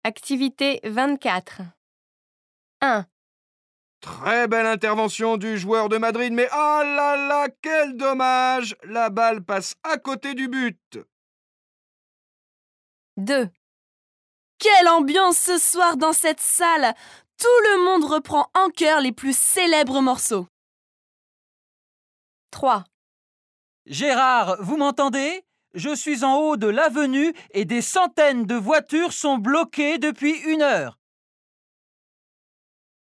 Activité 24. 1. Très belle intervention du joueur de Madrid, mais ah là là, quel dommage! La balle passe à côté du but. 2. Quelle ambiance ce soir dans cette salle! Tout le monde reprend en chœur les plus célèbres morceaux. 3. Gérard, vous m'entendez? Je suis en haut de l'avenue et des centaines de voitures sont bloquées depuis 1 heure.